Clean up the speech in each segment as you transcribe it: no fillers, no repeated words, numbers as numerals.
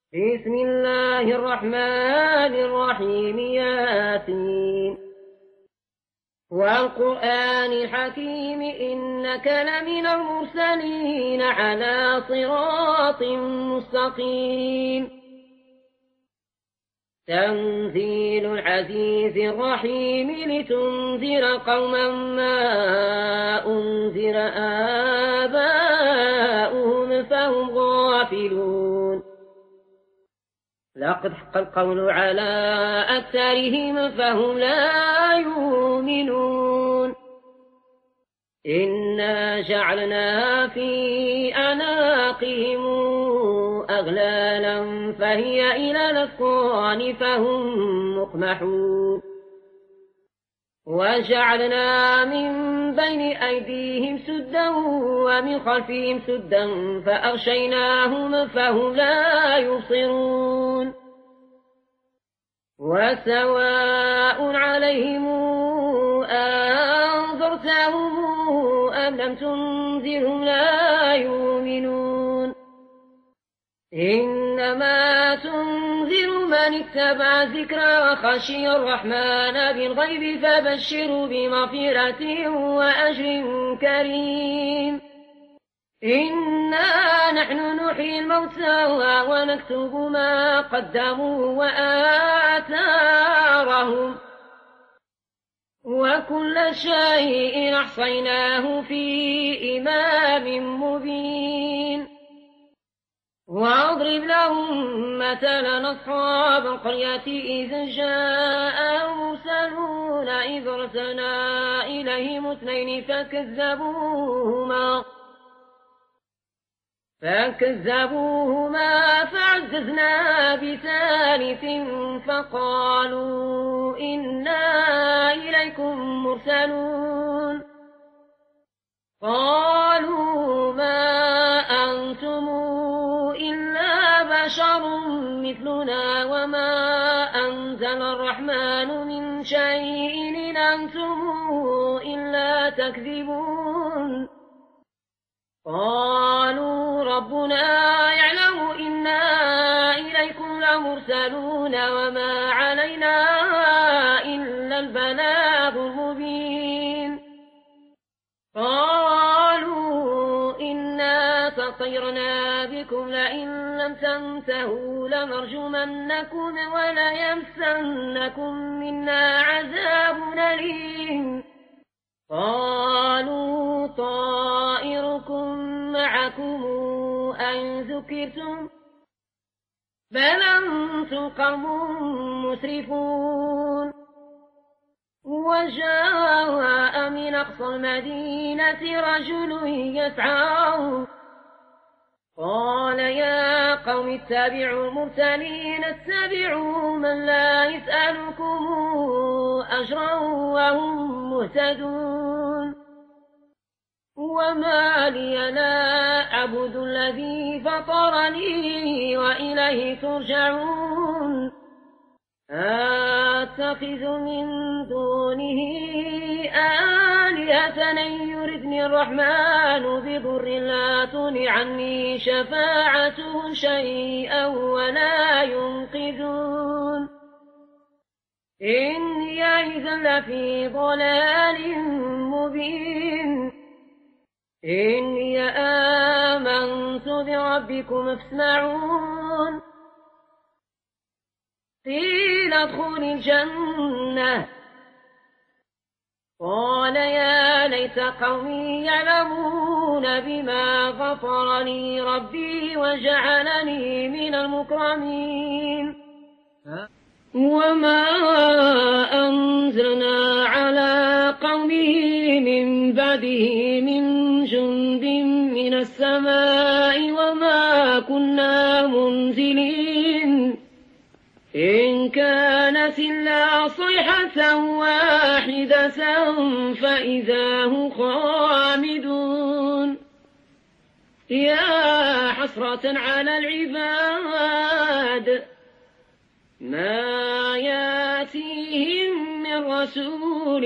بسم الله الرحمن الرحيم ياسين والقرآن الحكيم إنك لمن المرسلين على صراط مستقيم تنزيل العزيز الرحيم لتنذر قوما ما أنذر آباؤهم فهم غافلون لقد حق القول على أكثرهم فهم لا يؤمنون إنا جعلنا في أعناقهم أغلالا فهي إلى الأذقان فهم مقمحون وجعلنا من بين أيديهم سدا ومن خلفهم سدا فأغشيناهم فهم لا يبصرون وسواء عليهم أنذرتهم أم لم تنذرهم لا يؤمنون إنما تنذر من اتبع الذكر وخشي الرحمن بالغيب فبشروا بمغفرة وأجر كريم إنا نحن نحيي الموتى ونكتب ما قدموا وآثارهم وكل شيء أحصيناه في إمام مبين واضرب لهم مثلا أصحاب القرية إذ جاء المرسلون إذ أرسلنا إليهم اثنين فكذبوهما فعززنا بثالث فقالوا إنا إليكم مرسلون قالوا ما أنتم إلا بشر مثلنا وما أنزل الرحمن من شيء إن أنتم إلا تكذبون قالوا ربنا يعلم إنا إليكم لمرسلون وما علينا إلا البلاغ المبين قالوا إنا تطيرنا بكم لئن لم تنتهوا لنرجمنكم وليمسنكم منا عذاب أليم قالوا طائركم معكم أن ذكرتم بل أنتم قوم مسرفون وجاء من أقصى المدينة رجل يسعى قال يا قوم اتبعوا المرسلين اتبعوا من لا يسألكم أجرا وهم مهتدون وما لي لا أعبد الذي فطرني وإليه ترجعون أتخذ من دونه آلهة إن يردني الرحمن بضر لا تغن عني شفاعتهم شيئا ولا ينقذون إني إذا لفي ضلال مبين إني آمنت بربكم فاسمعون قيل ادخل الجنة قال يا ليت قومي يعلمون بما غفر لي ربي وجعلني من المكرمين وما أنزلنا على قومه من بعده من جند من السماء وما كنا منزلين إن كانت إلا صيحة واحدة فإذا هم خامدون يا حسرة على العباد ما ياتيهم من رسول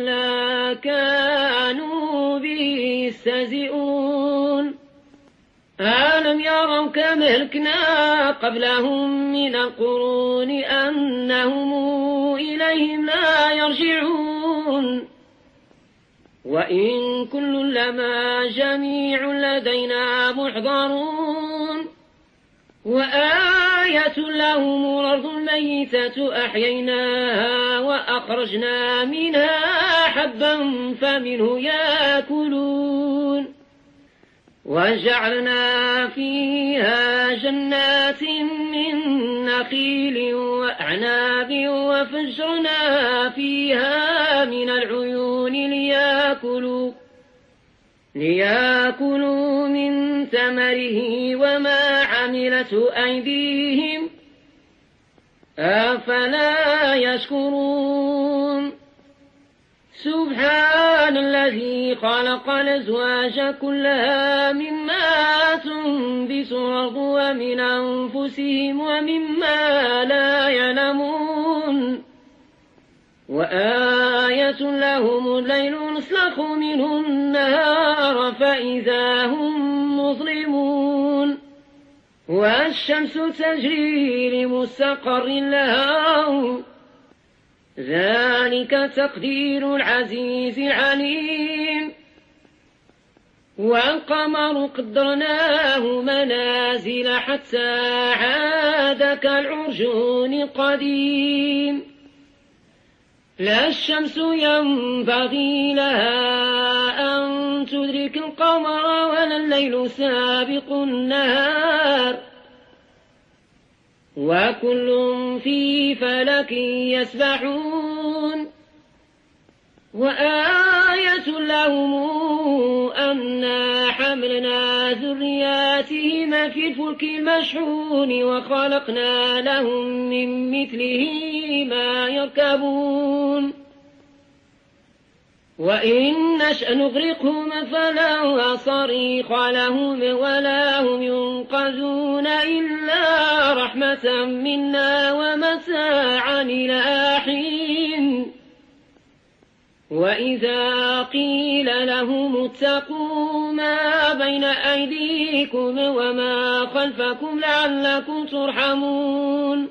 إلا كانوا به يستهزئون ألم يروا كم أهلكنا قبلهم من القرون أنهم إليهم لا يرجعون وإن كل لما جميع لدينا محضرون وآية لهم الأرض الميتة أحييناها وأخرجنا منها حبا فمنه يأكلون وجعلنا فيها جنات من نخيل وأعناب وفجرنا فيها من العيون ليأكلوا من ثمره وما عملته أيديهم أفلا يشكرون سبحان الذي خلق الأزواج كلها مما تنبت الأرض ومن أنفسهم ومما لا يعلمون وآية لهم الليل نسلخ منه النهار فإذا هم مظلمون والشمس تجري لمستقر لها ذلك تقدير العزيز العليم والقمر قدرناه منازل حتى عاد كالعرجون القديم لا الشمس ينبغي لها أن تدرك القمر ولا الليل سابق النهار وكل في فلك يسبحون وآية لهم أنا حملنا ذرياتهم في الفلك المشحون وخلقنا لهم من مثله ما يركبون وإن نشأ نغرقهم فلا صريخ لهم ولا هم ينقذون إلا رحمة منا ومتاعا إلى حين وإذا قيل لهم اتقوا ما بين أيديكم وما خلفكم لعلكم ترحمون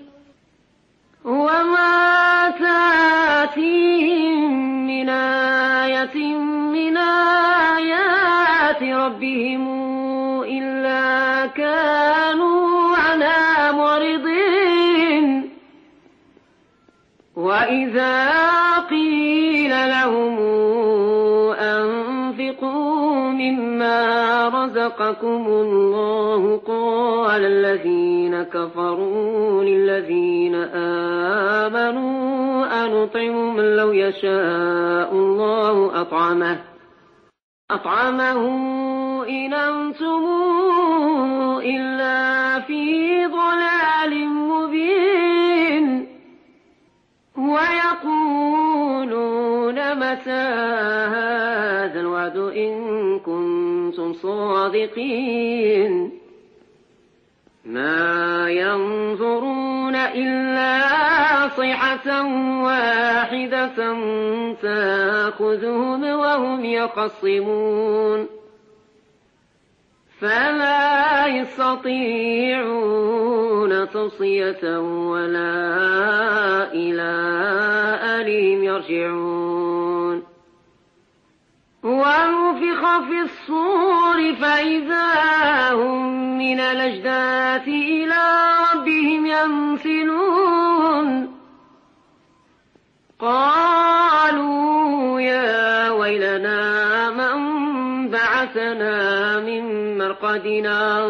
وما تأتيهم من آية من آيات ربهم إلا كانوا عنها معرضين وإذا قيل لهم أنفقوا مما رزقكم الله قال الذين كفروا للذين آمنوا أنطعم من لو يشاء الله أطعمه إن أنتم إلا في ضلال مبين ويقولون متى هذا الوعد إن كنتم صادقين ما ينظرون إلا صيحة واحدة تأخذهم وهم يخصمون فلا يستطيعون توصية ولا إلى أهلهم يرجعون ونفخ في الصور فإذا هم من الأجداث إلى ربهم ينسلون قالوا يا ويلنا من بعثنا من مرقدنا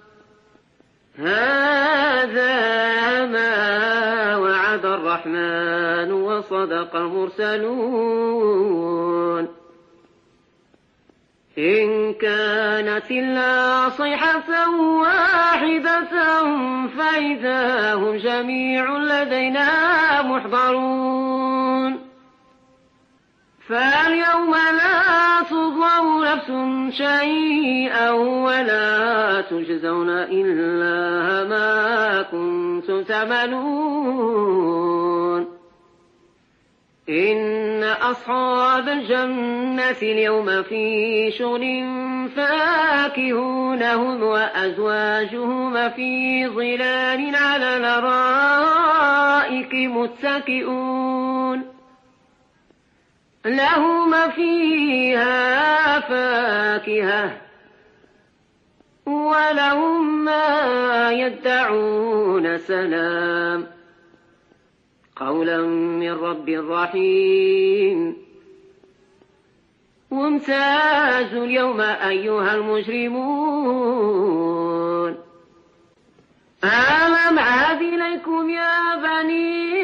هذا ما وعد الرحمن وصدق المرسلون إن كانت إلا صيحة واحدة فإذا هم جميع لدينا محضرون فاليوم لا تظلم نفس شيئا ولا تجزون إلا ما كنتم تعملون إن أصحاب الجنة اليوم في شغل فاكهون هم وأزواجهم في ظلال على الأرائك متكئون لهم فيها فاكهة ولهم ما يدعون سلام قولا من رب رحيم وامتازوا اليوم أيها المجرمون ألم عهد إليكم يا بني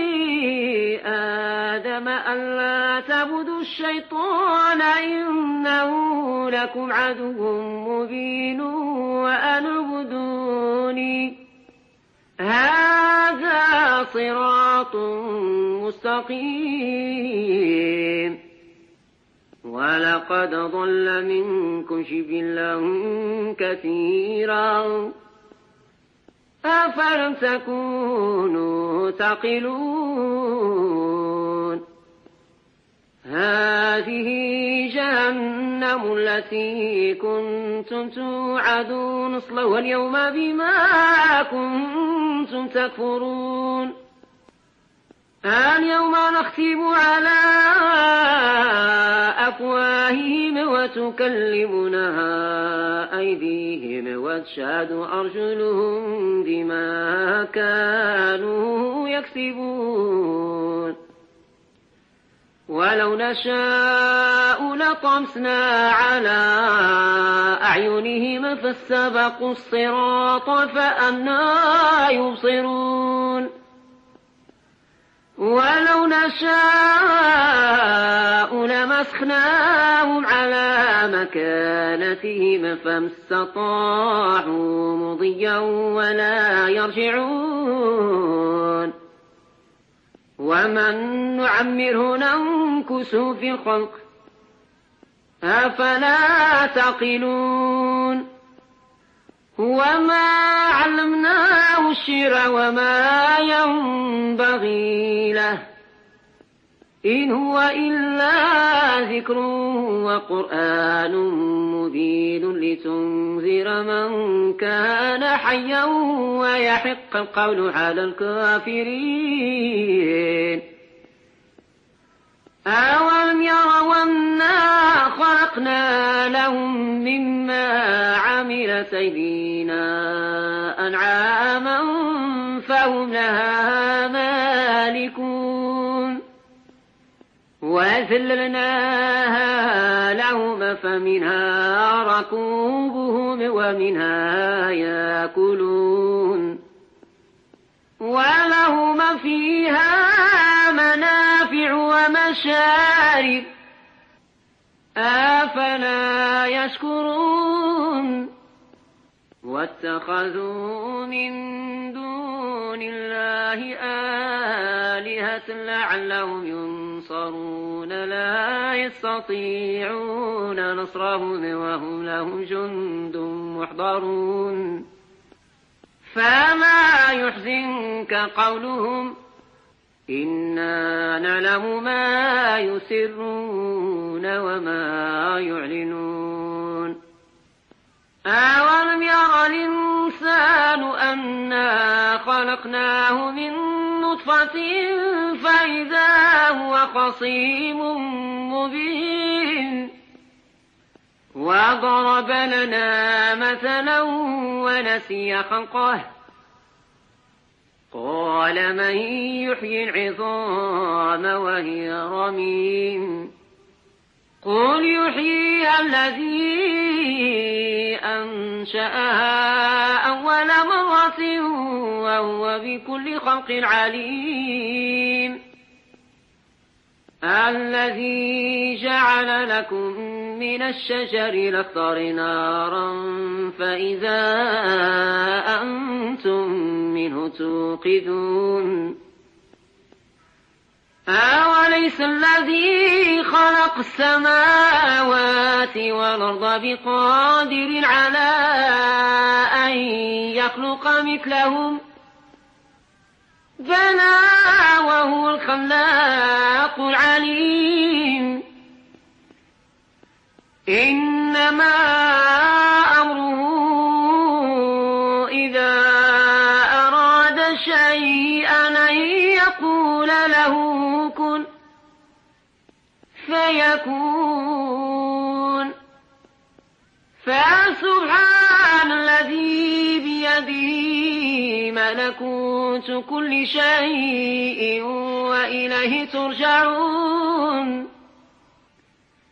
آدم ألا تعبدوا الشيطان إنه لكم عدو مبين وأن اعبدوني هذا صراط مستقيم ولقد ضل منكم جبلا كثيرا أفلم تكونوا تعقلون هذه جهنم التي كنتم توعدون اصلوها اليوم بما كنتم تكفرون اليوم نختم على أفواههم وتكلمنا أيديهم وتشهد أرجلهم بما كانوا يكسبون ولو نشاء لطمسنا على أعينهم فاستبقوا الصراط فأنى يبصرون ولو نشاء لمسخناهم على مكانتهم فما استطاعوا مضيا ولا يرجعون ومن نعمره ننكسه في الخلق أفلا تعقلون وما علمناه الشعر وما ينبغي له إن هو إلا ذكر وقرآن مبين لتنذر من كان حيا ويحق القول على الكافرين أولم يروا أنا خلقنا لهم مما عملت أيدينا أنعاما فهم لها مالكون وذللناها لهم فمنها ركوبهم ومنها يأكلون ولهم فيها منافع ومشارب أفلا يشكرون واتخذوا من دون الله آلهة لعلهم ينصرون لا يستطيعون نصرهم وهم لهم جند محضرون فما يحزنك قولهم إنا نعلم ما يسرون وما يعلنون أولم ير الإنسان أنا خلقناه من نطفة فإذا هو خصيم مبين وضرب لنا مثلا ونسي خلقه قال من يحيي العظام وهي رميم قل يحييها الذي أنشأها أول مرة وهو بكل خلق عليم الذي جعل لكم من الشجر الأخضر نارا فإذا أنتم منه توقدون أوليس الذي خلق السماوات والأرض بقادر على أن يخلق مثلهم بلى وهو الخلاق العليم. إنما أمره إذا أراد شيئا أن يقول له كن فيكون. فسبحان الذي بيده ملكوت كل شيء وإليه ترجعون.